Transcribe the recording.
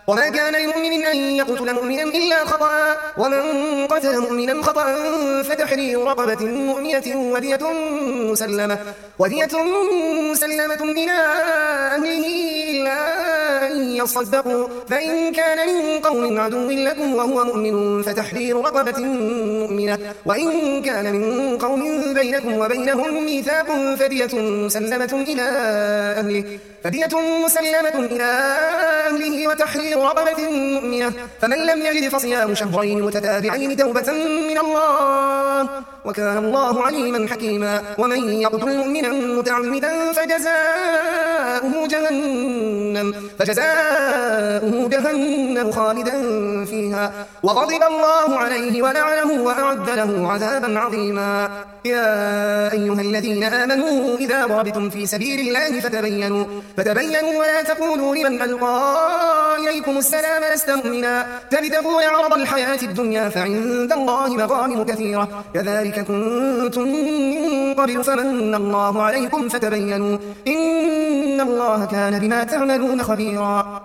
وما كان لمؤمن أن يقتل مؤمنا إلا خطأ ومن قتل مؤمنا خطأ فتحرير رقبة مؤمنة ودية مسلمة إلى أهله إلا أن يصدقوا فإن كان من قوم عدو لكم وهو مؤمن فتحرير رقبة مؤمنة وإن كان من قوم بينكم وبينهم ميثاق فدية مسلمة إلى أهله وتحرير رقبة مؤمنة فمن لم يجد فصيام شهرين متتابعين توبة من الله وكان الله عليما حكيما ومن يقتل مؤمنا متعمدا فجزاؤه جهنم خالدا فيها وغضب الله عليه ولعنه وأعد له عذابا عظيما يا أيها الذين آمنوا إذا ضربتم في سبيل الله فتبينوا ولا تقولوا لمن ألقى إليكم السلام لست مؤمنا تبتغون عرض الحياة الدنيا فعند الله مغانم كثيرة كذلك كنتم من قبل فمن الله عليكم فتبينوا إن الله كان بما تعملون خبيرا.